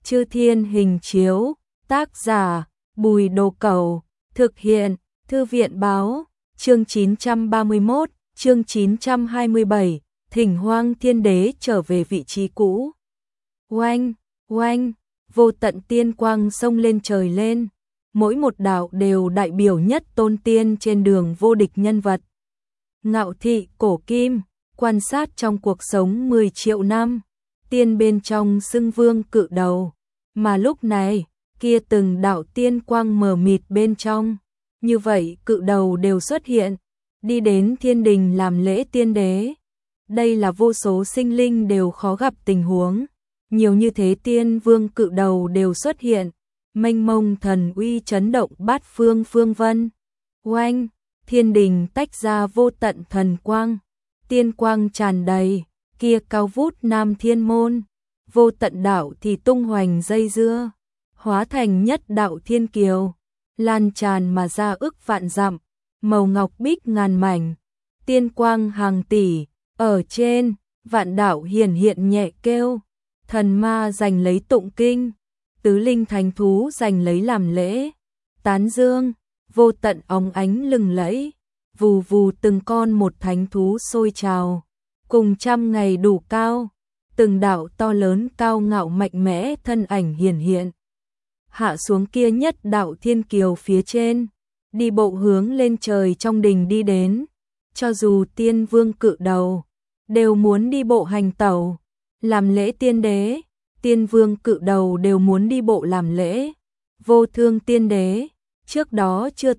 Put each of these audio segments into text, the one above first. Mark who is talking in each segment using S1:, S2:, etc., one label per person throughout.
S1: Chư Thiên Hình Chiếu, tác giả Bùi Đồ Cẩu, thực hiện Thư viện Báo, chương 931, chương 927, Thỉnh Hoang Thiên Đế trở về vị trí cũ. Oanh, oanh, vô tận tiên quang xông lên trời lên, mỗi một đạo đều đại biểu nhất tôn tiên trên đường vô địch nhân vật. Ngạo thị cổ kim, quan sát trong cuộc sống 10 triệu năm, tiên bên trong xưng vương cự đầu, mà lúc này, kia từng đạo tiên quang mờ mịt bên trong, như vậy cự đầu đều xuất hiện, đi đến thiên đình làm lễ tiên đế. Đây là vô số sinh linh đều khó gặp tình huống, nhiều như thế tiên vương cự đầu đều xuất hiện, mênh mông thần uy chấn động bát phương phương vân. Oanh, thiên đình tách ra vô tận thần quang, tiên quang tràn đầy, kia cao vút nam thiên môn, vô tận đạo thì tung hoành dây dưa, hóa thành nhất đạo thiên kiều, lan tràn mà ra ức vạn dặm, màu ngọc bích ngàn mảnh, tiên quang hàng tỷ, ở trên, vạn đạo hiển hiện nhẹ kêu, thần ma giành lấy tụng kinh, tứ linh thánh thú giành lấy làm lễ, tán dương, vô tận óng ánh lừng lẫy, vù vù từng con một thánh thú sôi trào, cùng trăm ngày đủ cao, từng đạo to lớn cao ngạo mạnh mẽ thân ảnh hiển hiện. Hạ xuống kia nhất đạo thiên kiều phía trên, đi bộ hướng lên trời trong đình đi đến, cho dù tiên vương cự đầu, đều muốn đi bộ hành tẩu, làm lễ tiên đế, tiên vương cự đầu đều muốn đi bộ làm lễ, vô thương tiên đế, trước đó chưa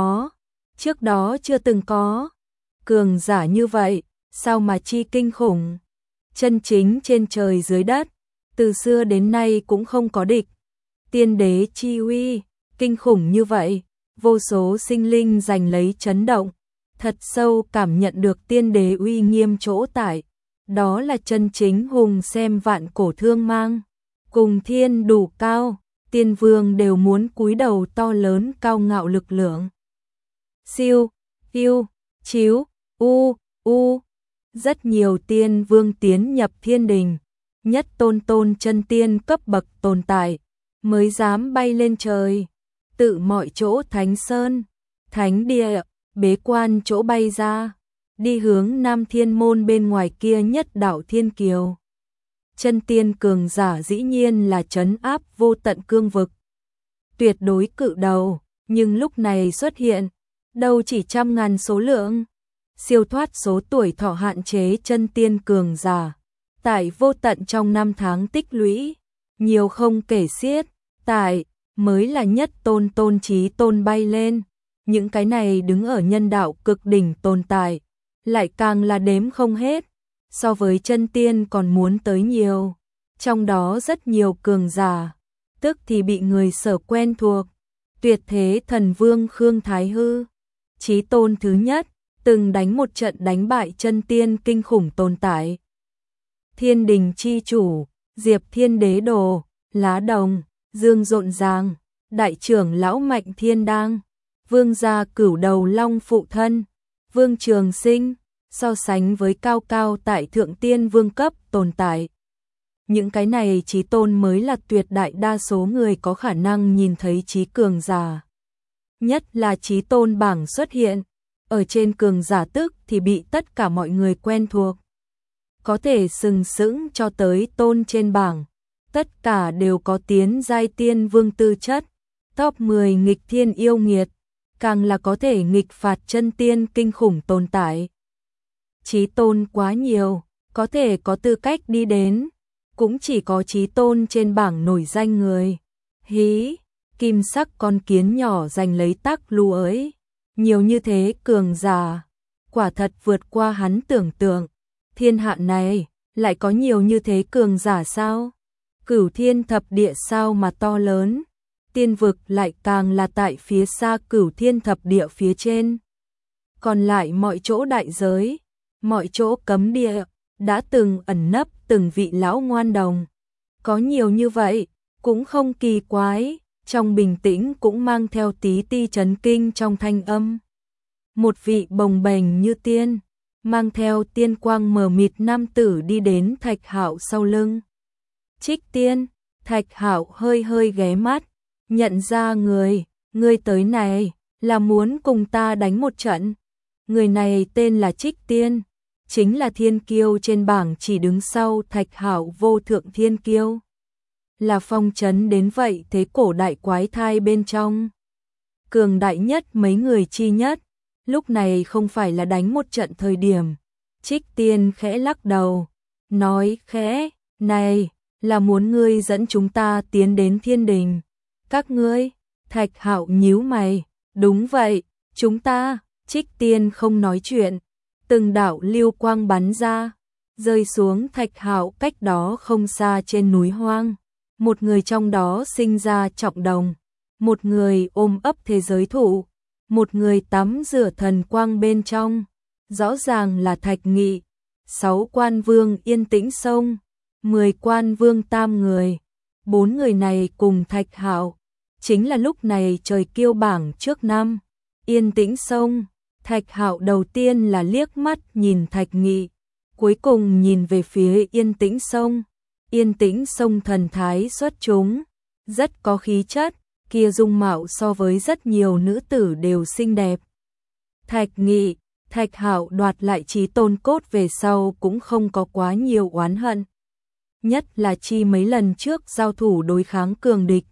S1: từng có, cường giả như vậy, sao mà chi kinh khủng, chân chính trên trời dưới đất, từ xưa đến nay cũng không có địch, tiên đế chi uy, kinh khủng như vậy, vô số sinh linh giành lấy chấn động, thật sâu cảm nhận được tiên đế uy nghiêm chỗ tại, đó là chân chính hùng xem vạn cổ thương mang, cùng thiên đủ cao, tiên vương đều muốn cúi đầu to lớn cao ngạo lực lượng. Siêu, yêu, chiếu, u, rất nhiều tiên vương tiến nhập thiên đình, nhất tôn chân tiên cấp bậc tồn tại, mới dám bay lên trời, tự mọi chỗ thánh sơn, thánh địa, bế quan chỗ bay ra, đi hướng Nam Thiên môn bên ngoài kia nhất đạo thiên kiều. Chân tiên cường giả dĩ nhiên là trấn áp vô tận cương vực, tuyệt đối cự đầu, nhưng lúc này xuất hiện, đâu chỉ trăm ngàn số lượng, siêu thoát số tuổi thọ hạn chế chân tiên cường giả, tại vô tận trong năm tháng tích lũy, nhiều không kể xiết, tại mới là nhất tôn trí tôn bay lên, những cái này đứng ở nhân đạo cực đỉnh tồn tại, lại càng là đếm không hết, so với chân tiên còn muốn tới nhiều, trong đó rất nhiều cường giả, tức thì bị người sở quen thuộc, tuyệt thế thần vương Khương Thái Hư, chí tôn thứ nhất, từng đánh một trận đánh bại chân tiên kinh khủng tồn tại. Thiên đình chi chủ, Diệp Thiên Đế Đồ, Lá Đồng, Dương Rộn Ràng, đại trưởng lão Mạnh Thiên Đang, vương gia cửu đầu long phụ thân, Vương Trường Sinh, so sánh với cao tại thượng tiên vương cấp tồn tại. Những cái này chí tôn mới là tuyệt đại đa số người có khả năng nhìn thấy chí cường giả. Nhất là chí tôn bảng xuất hiện, ở trên cường giả tức thì bị tất cả mọi người quen thuộc. Có thể sừng sững cho tới tôn trên bảng, tất cả đều có tiến giai tiên vương tư chất, top 10 nghịch thiên yêu nghiệt, càng là có thể nghịch phạt chân tiên kinh khủng tồn tại. Chí tôn quá nhiều, có thể có tư cách đi đến, cũng chỉ có chí tôn trên bảng nổi danh người. Hí, kim sắc con kiến nhỏ giành lấy tắc lưu ấy, nhiều như thế cường giả, quả thật vượt qua hắn tưởng tượng. Thiên hạ này, lại có nhiều như thế cường giả sao? Cửu thiên thập địa sao mà to lớn? Tiên vực lại càng là tại phía xa cửu thiên thập địa phía trên. Còn lại mọi chỗ đại giới, mọi chỗ cấm địa, đã từng ẩn nấp từng vị lão ngoan đồng. Có nhiều như vậy, cũng không kỳ quái, trong bình tĩnh cũng mang theo tí ti chấn kinh trong thanh âm. Một vị bồng bềnh như tiên, mang theo tiên quang mờ mịt nam tử đi đến Thạch Hạo sau lưng. Trích tiên, Thạch Hạo hơi hơi ghé mắt, nhận ra người tới này là muốn cùng ta đánh một trận. Người này tên là Trích Tiên, chính là thiên kiêu trên bảng chỉ đứng sau Thạch Hạo vô thượng thiên kiêu. Là phong trấn đến vậy thế cổ đại quái thai bên trong. Cường đại nhất mấy người chi nhất, lúc này không phải là đánh một trận thời điểm. Trích Tiên khẽ lắc đầu, nói khẽ, này, là muốn ngươi dẫn chúng ta tiến đến thiên đình. Các ngươi, Thạch Hạo nhíu mày, đúng vậy, chúng ta, Trích Tiên không nói chuyện, từng đạo lưu quang bắn ra, rơi xuống Thạch Hạo cách đó không xa trên núi hoang. Một người trong đó sinh ra trọng đồng, một người ôm ấp thế giới thụ, một người tắm rửa thần quang bên trong, rõ ràng là Thạch Nghị. 6 quan vương Yên Tĩnh Sông, 10 quan vương tam người, 4 người này cùng Thạch Hạo, chính là lúc này trời kiêu bảng trước năm. Yên Tĩnh Sông, Thạch Hạo đầu tiên là liếc mắt nhìn Thạch Nghị, cuối cùng nhìn về phía Yên Tĩnh Sông. Yên Tĩnh Sông thần thái xuất chúng, rất có khí chất, kia dung mạo so với rất nhiều nữ tử đều xinh đẹp. Thạch Nghị, Thạch Hạo đoạt lại chí tôn cốt về sau cũng không có quá nhiều oán hận. Nhất là chi mấy lần trước giao thủ đối kháng cường địch.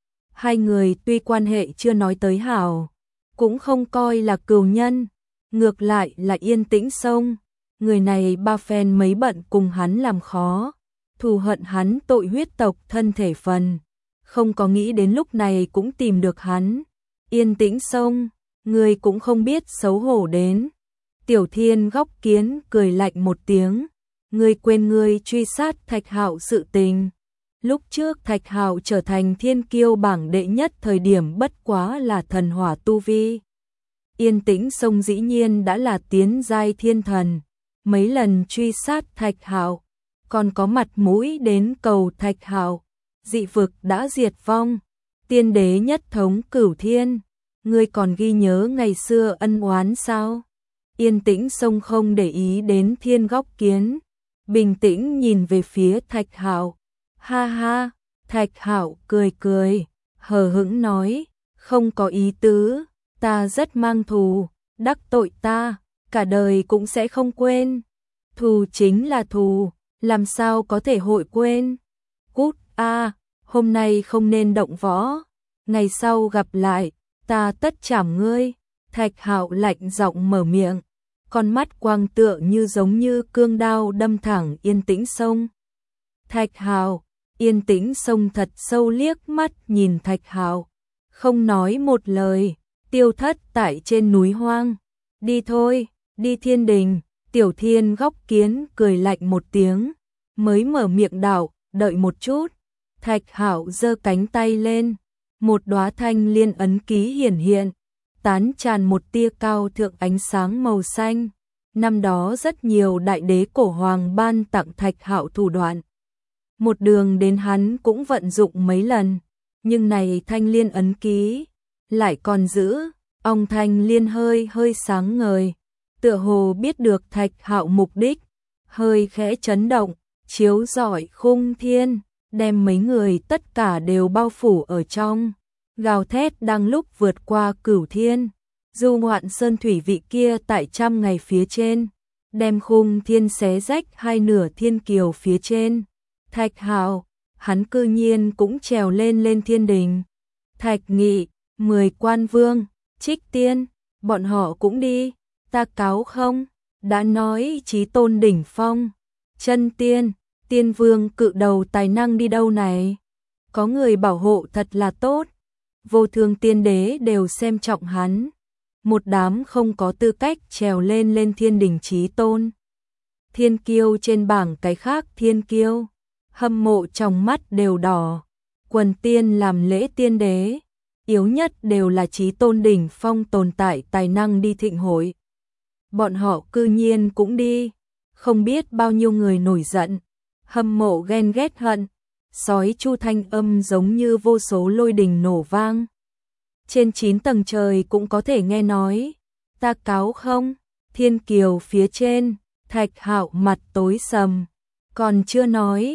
S1: Hai người tuy quan hệ chưa nói tới hảo, cũng không coi là cừu nhân, ngược lại là Yên Tĩnh Sông. Người này ba phen mấy bận cùng hắn làm khó, thù hận hắn tội huyết tộc thân thể phần, không có nghĩ đến lúc này cũng tìm được hắn. Yên Tĩnh Sông, người cũng không biết xấu hổ đến. Tiểu Thiên Góc Kiến cười lạnh một tiếng, ngươi quên ngươi truy sát Thạch Hạo sự tình. Lúc trước Thạch Hạo trở thành thiên kiêu bảng đệ nhất thời điểm bất quá là thần hỏa tu vi. Yên Tĩnh Sông dĩ nhiên đã là tiến giai thiên thần, mấy lần truy sát Thạch Hạo, còn có mặt mũi đến cầu Thạch Hạo. Dị vực đã diệt vong, tiên đế nhất thống cửu thiên, ngươi còn ghi nhớ ngày xưa ân oán sao? Yên Tĩnh Sông không để ý đến Thiên Góc Kiến, bình tĩnh nhìn về phía Thạch Hạo. Ha ha, Thạch Hạo cười cười, hờ hững nói, không có ý tứ, ta rất mang thù, đắc tội ta, cả đời cũng sẽ không quên. Thù chính là thù, làm sao có thể hội quên. Cút a, hôm nay không nên động võ, ngày sau gặp lại, ta tất chảm ngươi. Thạch Hạo lạnh giọng mở miệng, con mắt quang tựa như giống như cương đao đâm thẳng Yên Tĩnh Sông. Thạch Hạo, Yên Tĩnh Sông thật sâu liếc mắt nhìn Thạch Hạo, không nói một lời, tiêu thất tại trên núi hoang. Đi thôi, đi thiên đình. Tiểu Thiên Góc Kiến cười lạnh một tiếng, mới mở miệng đạo, đợi một chút. Thạch Hạo giơ cánh tay lên, một đóa thanh liên ấn ký hiển hiện, tán tràn một tia cao thượng ánh sáng màu xanh. Năm đó rất nhiều đại đế cổ hoàng ban tặng Thạch Hạo thủ đoạn, một đường đến hắn cũng vận dụng mấy lần, nhưng này thanh liên ấn ký lại còn giữ. Ông thanh liên hơi hơi sáng ngời, tựa hồ biết được Thạch Hạo mục đích, hơi khẽ chấn động, chiếu rọi khung thiên, đem mấy người tất cả đều bao phủ ở trong. Gào thét đang lúc vượt qua cửu thiên, du ngoạn sơn thủy vị kia tại trăm ngày phía trên, đem khung thiên xé rách hai nửa thiên kiều phía trên. Thạch Hạo, hắn cư nhiên cũng trèo lên thiên đình. Thạch Nghị, 10 quan vương, Trích Tiên, bọn họ cũng đi, ta cáo không? Đã nói chí tôn đỉnh phong, chân tiên, tiên vương cự đầu tài năng đi đâu này? Có người bảo hộ thật là tốt, vô thường tiên đế đều xem trọng hắn. Một đám không có tư cách trèo lên thiên đình chí tôn. Thiên kiêu trên bảng cái khác thiên kiêu, hâm mộ trong mắt đều đỏ. Quần tiên làm lễ tiên đế, yếu nhất đều là chí tôn đỉnh phong tồn tại tài năng đi thịnh hội. Bọn họ cư nhiên cũng đi, không biết bao nhiêu người nổi giận, hâm mộ ghen ghét hận, sói chu thanh âm giống như vô số lôi đình nổ vang. Trên 9 tầng trời cũng có thể nghe nói, ta cáo không? Thiên kiều phía trên, Thạch Hạo mặt tối sầm, còn chưa nói,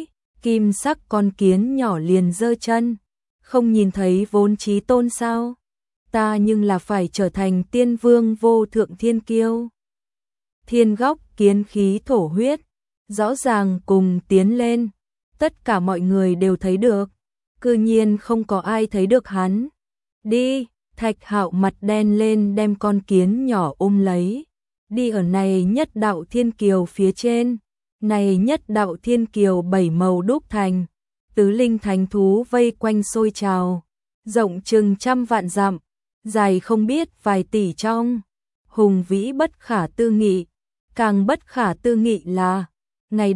S1: Kim sắc con kiến nhỏ liền giơ chân, không nhìn thấy vốn chí tôn sao? Ta nhưng là phải trở thành tiên vương vô thượng thiên kiêu. Thiên góc kiến khí thổ huyết, rõ ràng cùng tiến lên, tất cả mọi người đều thấy được, cư nhiên không có ai thấy được hắn. Đi, Thạch Hạo mặt đen lên đem con kiến nhỏ ôm lấy, đi ở này nhất đạo thiên kiều phía trên, này nhất đạo thiên kiều 7 màu đúc thành, tứ linh thánh thú vây quanh sôi trào, rộng chừng trăm vạn dặm, dài không biết vài tỷ trong, hùng vĩ bất khả tư nghị, càng bất khả tư nghị là, ngày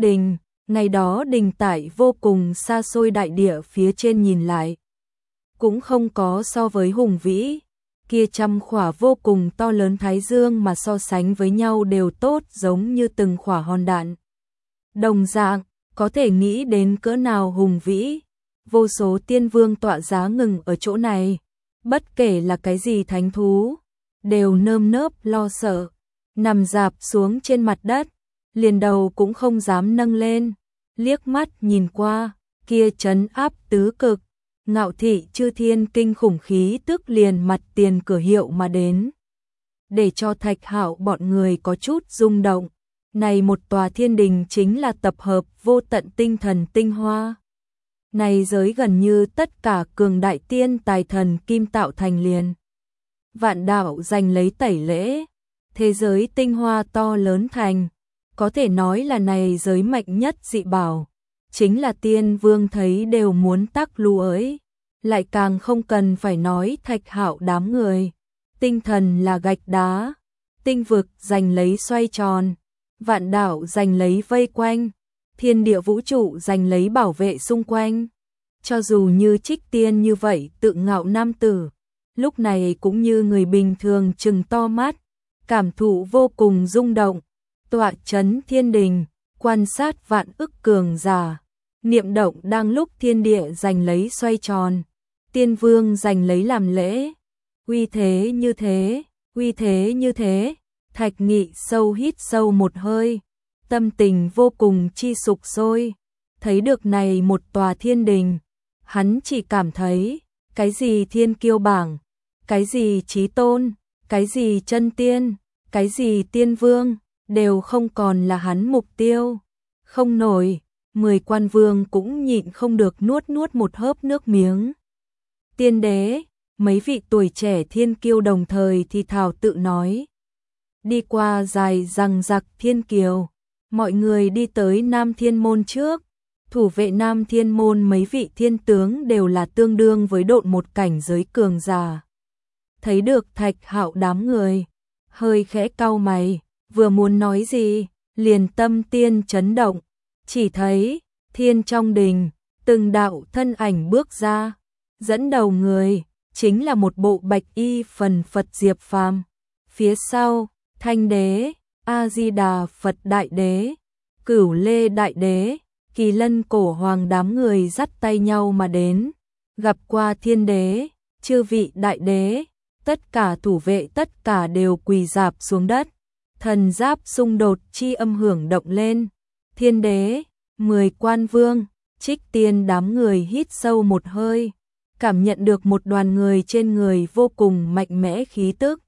S1: đó đình tại vô cùng xa xôi đại địa phía trên nhìn lại, cũng không có so với hùng vĩ, kia trăm khỏa vô cùng to lớn thái dương mà so sánh với nhau đều tốt giống như từng khỏa hòn đạn. Đồng dạng, có thể nghĩ đến cỡ nào hùng vĩ, vô số tiên vương tọa giá ngừng ở chỗ này, bất kể là cái gì thánh thú, đều nơm nớp lo sợ, nằm rạp xuống trên mặt đất, liền đầu cũng không dám nâng lên, liếc mắt nhìn qua, kia trấn áp tứ cực, ngạo thị chư thiên kinh khủng khí tức liền mặt tiền cửa hiệu mà đến. Để cho Thạch Hạo bọn người có chút rung động, này một tòa thiên đình chính là tập hợp vô tận tinh thần tinh hoa. Này giới gần như tất cả cường đại tiên tài thần kim tạo thành liền. Vạn đạo giành lấy tẩy lễ, thế giới tinh hoa to lớn thành, có thể nói là này giới mạnh nhất dị bảo, chính là tiên vương thấy đều muốn tắc lưu ấy, lại càng không cần phải nói Thạch Hạo đám người, tinh thần là gạch đá, tinh vực giành lấy xoay tròn, vạn đạo giành lấy vây quanh, thiên địa vũ trụ giành lấy bảo vệ xung quanh. Cho dù như Trích Tiên như vậy tự ngạo nam tử, lúc này cũng như người bình thường trừng to mắt, cảm thụ vô cùng rung động, tọa chấn thiên đình, quan sát vạn ức cường giả, niệm động đang lúc thiên địa giành lấy xoay tròn, tiên vương giành lấy làm lễ, uy thế như thế, uy thế như thế, Thạch Nghị sâu hít sâu một hơi, tâm tình vô cùng chi sục sôi, thấy được này một tòa thiên đình, hắn chỉ cảm thấy, cái gì thiên kiêu bảng, cái gì chí tôn, cái gì chân tiên, cái gì tiên vương, đều không còn là hắn mục tiêu. Không nổi, 10 quan vương cũng nhịn không được nuốt một hớp nước miếng. Tiên đế, mấy vị tuổi trẻ thiên kiêu đồng thời thì thào tự nói. Đi qua dài răng rặc thiên kiều, mọi người đi tới Nam Thiên Môn trước. Thủ vệ Nam Thiên Môn mấy vị thiên tướng đều là tương đương với độn một cảnh giới cường giả. Thấy được Thạch Hạo đám người, hơi khẽ cau mày, vừa muốn nói gì, liền tâm tiên chấn động, chỉ thấy thiên trong đình, từng đạo thân ảnh bước ra, dẫn đầu người chính là một bộ bạch y phần Phật Diệp Phàm, phía sau Thanh Đế, A Di Đà Phật Đại Đế, Cửu Lê Đại Đế, Kỳ Lân Cổ Hoàng đám người dắt tay nhau mà đến, gặp qua Thiên Đế, chư vị Đại Đế, tất cả thủ vệ tất cả đều quỳ rạp xuống đất, thần giáp xung đột chi âm hưởng động lên, Thiên Đế, 10 quan vương, Trích Tiên đám người hít sâu một hơi, cảm nhận được một đoàn người trên người vô cùng mạnh mẽ khí tức,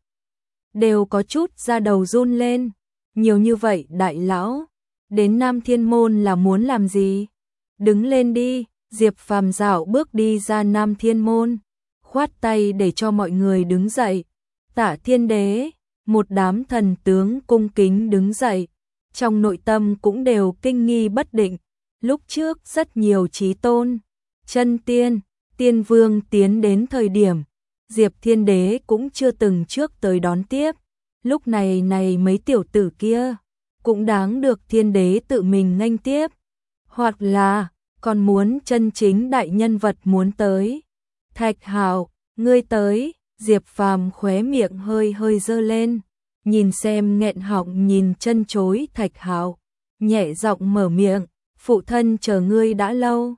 S1: đều có chút da đầu run lên, nhiều như vậy đại lão, đến Nam Thiên Môn là muốn làm gì? Đứng lên đi, Diệp Phàm dạo bước đi ra Nam Thiên Môn, khoát tay để cho mọi người đứng dậy. Tạ Thiên Đế, một đám thần tướng cung kính đứng dậy, trong nội tâm cũng đều kinh nghi bất định. Lúc trước rất nhiều chí tôn, chân tiên, tiên vương tiến đến thời điểm, Diệp Thiên Đế cũng chưa từng trước tới đón tiếp. Lúc này mấy tiểu tử kia cũng đáng được Thiên Đế tự mình nghênh tiếp, hoặc là còn muốn chân chính đại nhân vật muốn tới. Thạch Hạo, ngươi tới, Diệp Phàm khóe miệng hơi giơ lên, nhìn xem nghẹn họng nhìn chân chối Thạch Hạo, nhẹ giọng mở miệng, phụ thân chờ ngươi đã lâu.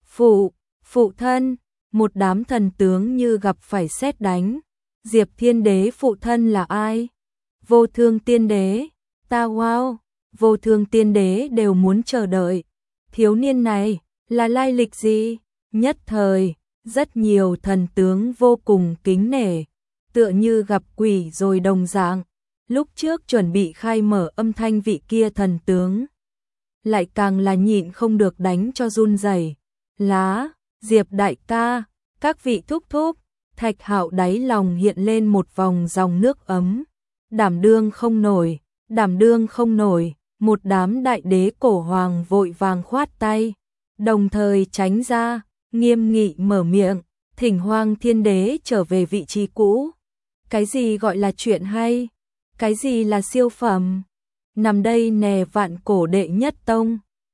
S1: Phụ thân, một đám thần tướng như gặp phải sét đánh. Diệp Thiên Đế phụ thân là ai? Vô Thương Tiên Đế, ta wow, Vô Thương Tiên Đế đều muốn chờ đợi. thiếu niên này là lai lịch gì? Nhất thời, rất nhiều thần tướng vô cùng kính nể, tựa như gặp quỷ rồi đồng dạng. Lúc trước chuẩn bị khai mở âm thanh vị kia thần tướng, lại càng là nhịn không được đánh cho run rẩy. Lá, Diệp đại ca, các vị thúc thúc, Thạch Hạo đáy lòng hiện lên một vòng dòng nước ấm. Đảm đương không nổi, đảm đương không nổi, một đám đại đế cổ hoàng vội vàng khoát tay, đồng thời tránh ra, nghiêm nghị mở miệng, thỉnh Hoang Thiên Đế trở về vị trí cũ. Cái gì gọi là chuyện hay? Cái gì là siêu phẩm? Nằm đây nè vạn cổ đệ nhất tông.